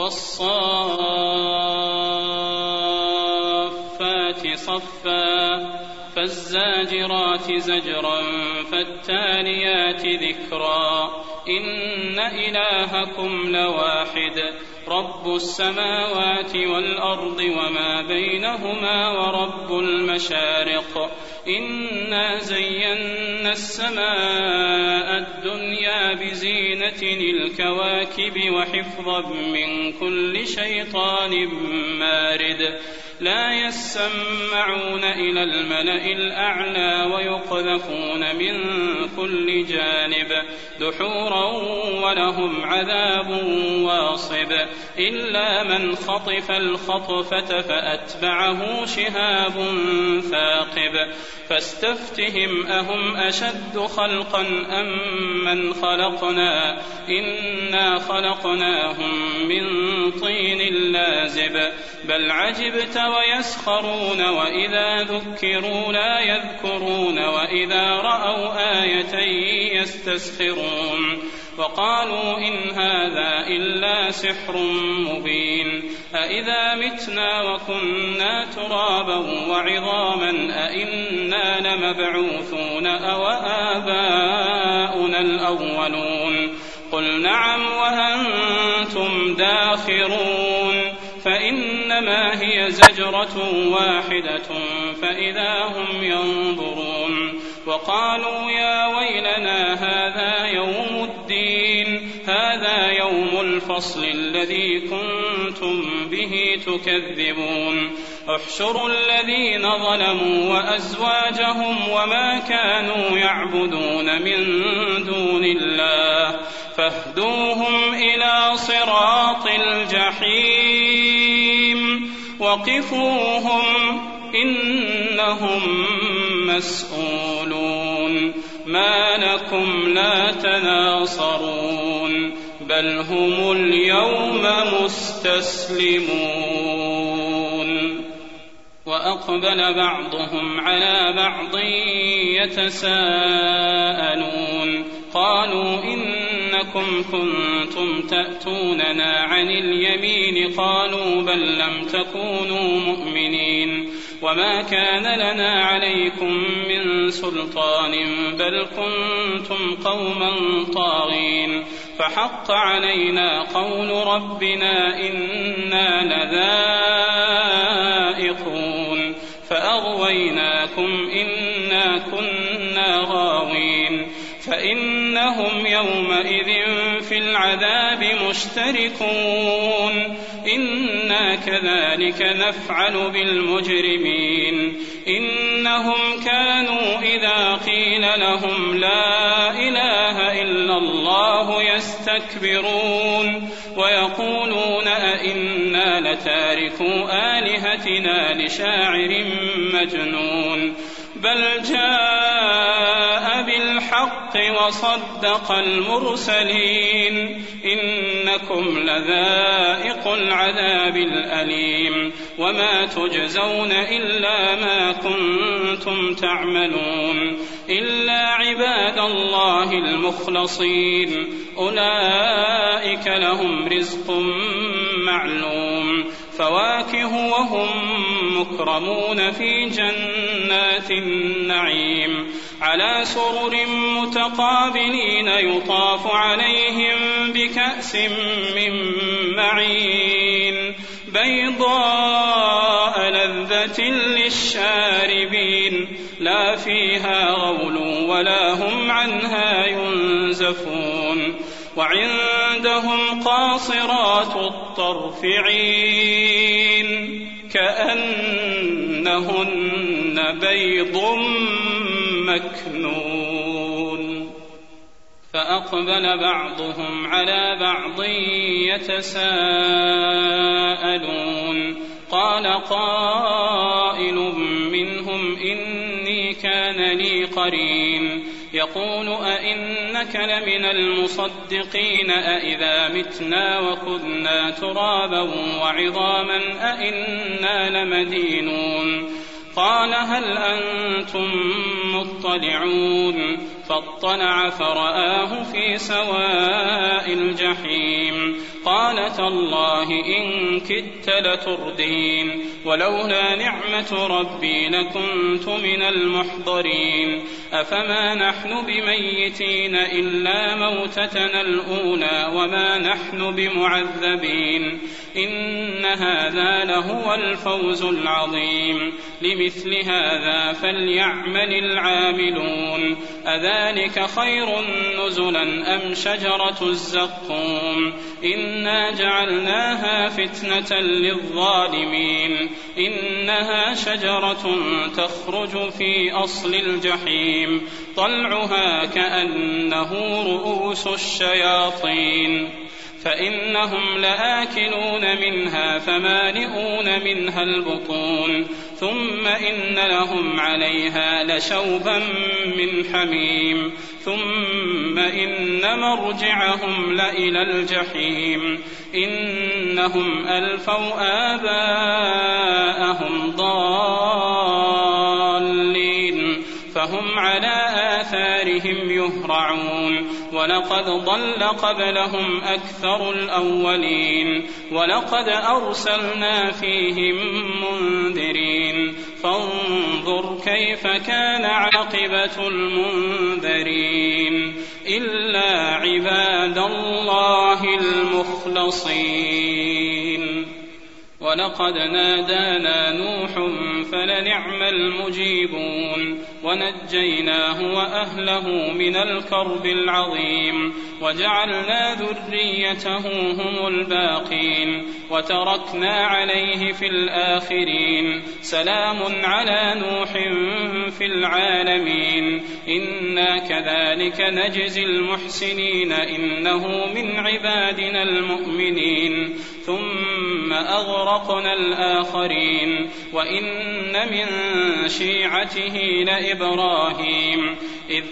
والصافات صفا فالزاجرات زجرا فالتاليات ذكرا إن إلهكم لواحد رب السماوات والأرض وما بينهما ورب المشارق إنا زينا السماء الدنيا بزينة الكواكب وحفظا من كل شيطان مارد لا يسمعون إلى الملأ الأعلى ويقذفون من كل جانب دحورا ولهم عذاب واصب إلا من خطف الخطفة فأتبعه شهاب ثاقب فاستفتهم أهم أشد خلقا أم من خلقنا إنا خلقناهم من طين لازب بل عجبت ويسخرون وإذا ذكروا لا يذكرون وإذا رأوا آية يستسخرون وقالوا إن هذا إلا سحر مبين أإذا متنا وكنا ترابا وعظاما أإنا لمبعوثون أو آباؤنا الأولون قل نعم وأنتم داخرون فإنما هي زجرة واحدة فإذا هم ينظرون وقالوا يا ويلنا هذا يوم الدين هذا يوم الفصل الذي كنتم به تكذبون احشروا الذين ظلموا وأزواجهم وما كانوا يعبدون من دون الله فاهدوهم إلى صراط الجحيم وقفوهم إنهم مسؤولون ما لكم لا تناصرون بل هم اليوم مستسلمون وأقبل بعضهم على بعض يتساءلون قالوا إنكم كنتم تأتوننا عن اليمين قالوا بل لم تكونوا مؤمنين وما كان لنا عليكم من سلطان بل كنتم قوما طاغين فحق علينا قول ربنا إنا لذائقون فأغويناكم إنا كنا غاوين فإنهم يومئذ في العذاب مشتركون إنا كذلك نفعل بالمجرمين إنهم كانوا إذا قيل لهم لا إله إلا الله يستكبرون ويقولون أئنا لتاركو آلهتنا لشاعر مجنون بل جاء بالحق وصدق المرسلين إنكم لذائق العذاب الأليم وما تجزون إلا ما كنتم تعملون إلا عباد الله المخلصين أولئك لهم رزق معلوم فواكه وهم مكرمون في جنات النعيم على سرر متقابلين يطاف عليهم بكأس من معين بيضاء لذة للشاربين لا فيها غول ولا هم عنها ينزفون وعندهم قاصرات الطرف عين كأنهن بيض مكنون فأقبل بعضهم على بعض يتساءلون قال قائل منهم إني كان لي قرين يقول أئنك لمن المصدقين أئذا متنا وكنا ترابا وعظاما أئنا لمدينون قال هل أنتم مطلعون فاطلع فرآه في سواء الجحيم قال تالله إن كدت لتردين ولولا نعمة ربي لكنت من المحضرين أفما نحن بميتين إلا موتتنا الأولى وما نحن بمعذبين إن هذا لهو الفوز العظيم لمثل هذا فليعمل العاملون أذلك خير نزلا أم شجرة الزقوم إنا جعلناها فتنة للظالمين إنها شجرة تخرج في أصل الجحيم طلعها كأنه رؤوس الشياطين فإنهم لآكلون منها فمالئون منها البطون ثم إن لهم عليها لشوبا من حميم ثم إن مرجعهم لإلى الجحيم إنهم ألفوا آباءهم ضالين فهم على آثارهم يهرعون ولقد ضل قبلهم أكثر الأولين ولقد أرسلنا فيهم منذرين فانظر كيف كان عاقبة المنذرين إلا عباد الله المخلصين ولقد نادانا نوح فلنعم المجيبون ونجيناه وأهله من الكرب العظيم وجعلنا ذريته هم الباقين وتركنا عليه في الآخرين سلام على نوح في العالمين إنا كذلك نجزي المحسنين إنه من عبادنا المؤمنين ثم أغرقنا الآخرين وإن من شيعته لإبراهيم إذ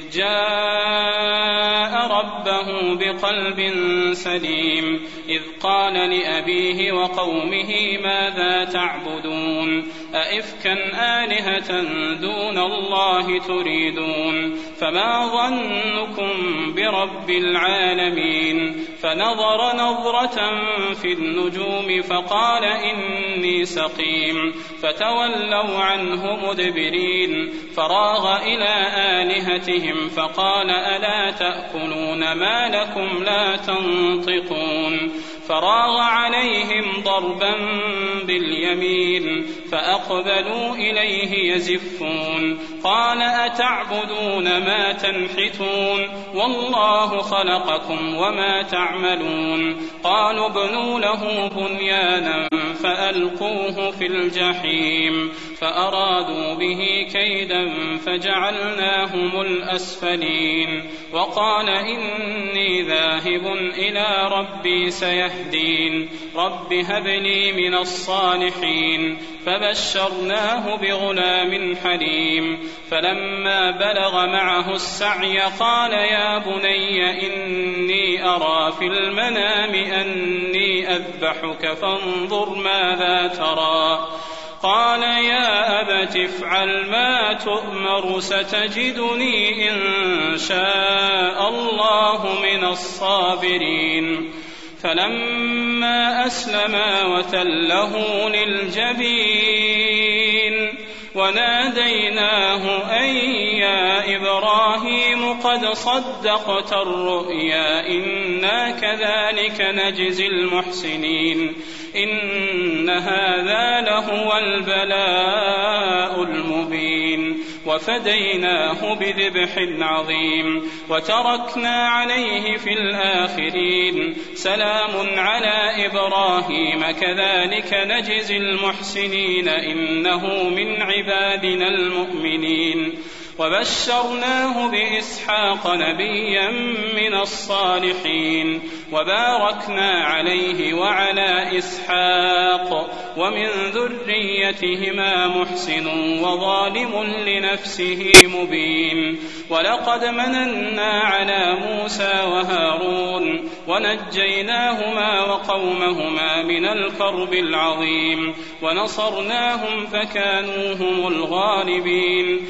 جاء ربه بقلب سليم إذ قال لأبيه وقومه ماذا تعبدون أئفكا آلهة دون الله تريدون فما ظنكم برب العالمين فنظر نظرة في النجوم فقال إني سقيم فتولوا عنه مدبرين فراغ إلى آلهتهم فقال ألا تأكلون ما لكم لا تنطقون فراغ عليهم ضربا باليمين فأقبلوا إليه يزفون قال أتعبدون ما تنحتون والله خلقكم وما تعملون قالوا ابنوا له بنيانا فألقوه في الجحيم فأرادوا به كيدا فجعلناهم الأسفلين وقال إني ذاهب إلى ربي سيهدين رب هب لي من الصالحين فبشرناه بغلام حليم فلما بلغ معه السعي قال يا بني إني أرى في المنام أني أذبحك فانظر ماذا ترى قال يا أبت افعل ما تؤمر ستجدني إن شاء الله من الصابرين فلما أسلما وتله للجبين وناديناه أن يا إبراهيم قد صدقت الرؤيا إنا كذلك نجزي المحسنين إن هذا لهو البلاء المبين وفديناه بذبح عظيم وتركنا عليه في الآخرين سلام على إبراهيم كذلك نجزي المحسنين إنه من عبادنا المؤمنين وبشرناه بإسحاق نبيا من الصالحين وباركنا عليه وعلى إسحاق ومن ذريتهما محسن وظالم لنفسه مبين ولقد مننا على موسى وهارون ونجيناهما وقومهما من الكرب العظيم ونصرناهم فكانوا هم الغالبين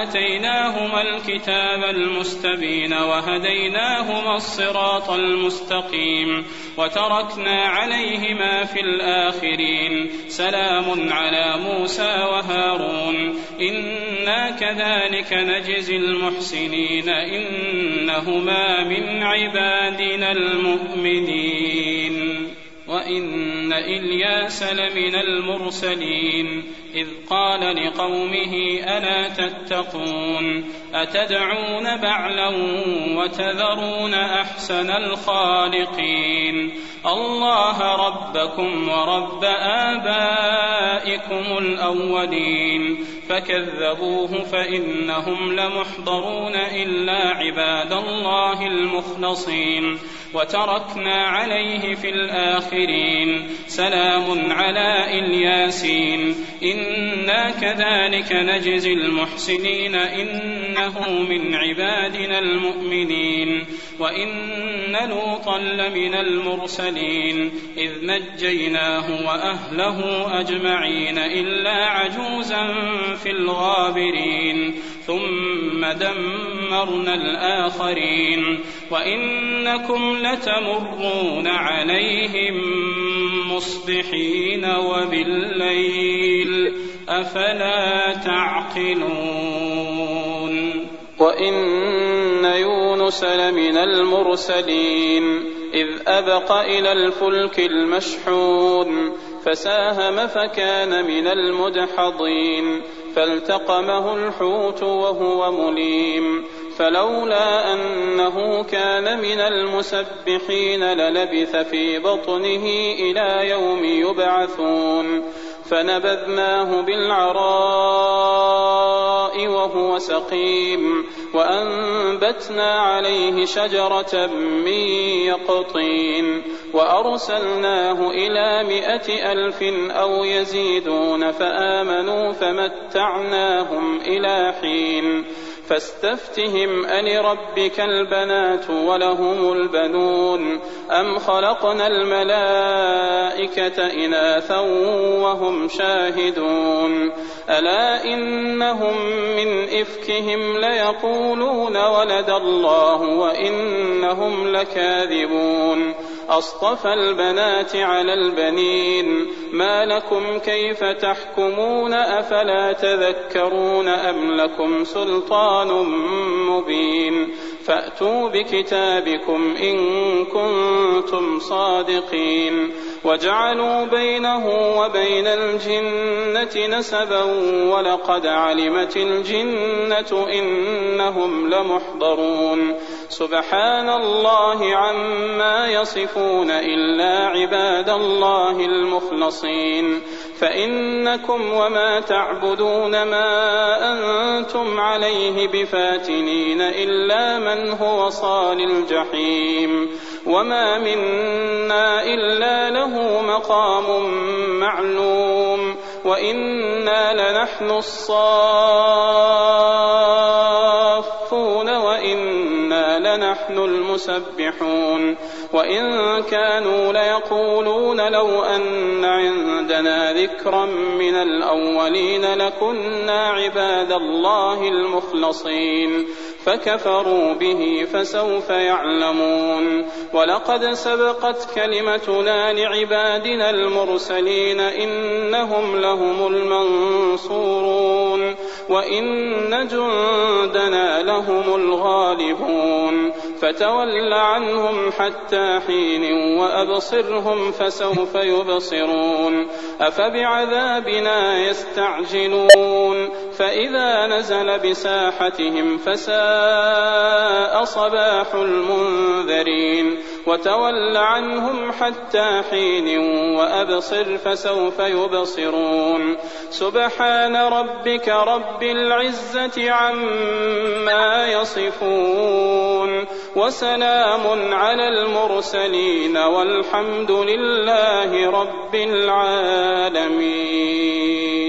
وآتيناهما الكتاب المستبين وهديناهما الصراط المستقيم مستقيم. وتركنا عليهما في الآخرين. سلام على موسى وهارون إنا كذلك نجزي المحسنين إنهما من عبادنا المؤمنين. وإن إلياس لمن المرسلين إذ قال لقومه ألا تتقون أتدعون بعلا وتذرون أحسن الخالقين الله ربكم ورب آبائكم الأولين فكذبوه فإنهم لمحضرون إلا عباد الله المخلصين. وتركنا عليه في الآخرين. سلام على الياسين إنا كذلك نجزي المحسنين إنه من عبادنا المؤمنين. وإن لوطا لمن المرسلين إذ نجيناه وأهله أجمعين إلا عجوزا في الغابرين ثم دمرنا الآخرين. وإنكم لتمرون عليهم مصبحين وبالليل أفلا تعقلون. وإن يونس لمن المرسلين إذ أبق إلى الفلك المشحون فساهم فكان من المدحضين فالتقمه الحوت وهو مليم فلولا أنه كان من المسبحين للبث في بطنه إلى يوم يبعثون فنبذناه بالعراء وهو سقيم وأنبتنا عليه شجرة من يقطين وأرسلناه إلى 100,000 أو يزيدون فآمنوا فمتعناهم إلى حين. فاستفتهم ألربك البنات ولهم البنون أم خلقنا الملائكة إناثا وهم شاهدون ألا إنهم من إفكهم ليقولون ولد الله وإنهم لكاذبون أصطفى البنات على البنين ما لكم كيف تحكمون أفلا تذكرون أم لكم سلطان مبين فأتوا بكتابكم إن كنتم صادقين. وجعلوا بينه وبين الجنة نسبا ولقد علمت الجنة إنهم لمحضرون سبحان الله عما يصفون إلا عباد الله المخلصين. فإنكم وما تعبدون ما أنتم عليه بفاتنين إلا من هو صال الجحيم وما منا إلا له مقام معلوم وإنا لنحن الصافون وإنا لنحن المسبحون. وإن كانوا ليقولون لو أن عندنا ذكرا من الأولين لكنا عباد الله المخلصين فكفروا به فسوف يعلمون. ولقد سبقت كلمتنا لعبادنا المرسلين إنهم لهم المنصورون وإن جندنا لهم الغالبون. فتول عنهم حتى حين وأبصرهم فسوف يبصرون أفبعذابنا يستعجلون فإذا نزل بساحتهم فساء صباح المنذرين. وتول عنهم حتى حين وأبصر فسوف يبصرون سبحان ربك رب العزة عما يصفون وسلام على المرسلين والحمد لله رب العالمين.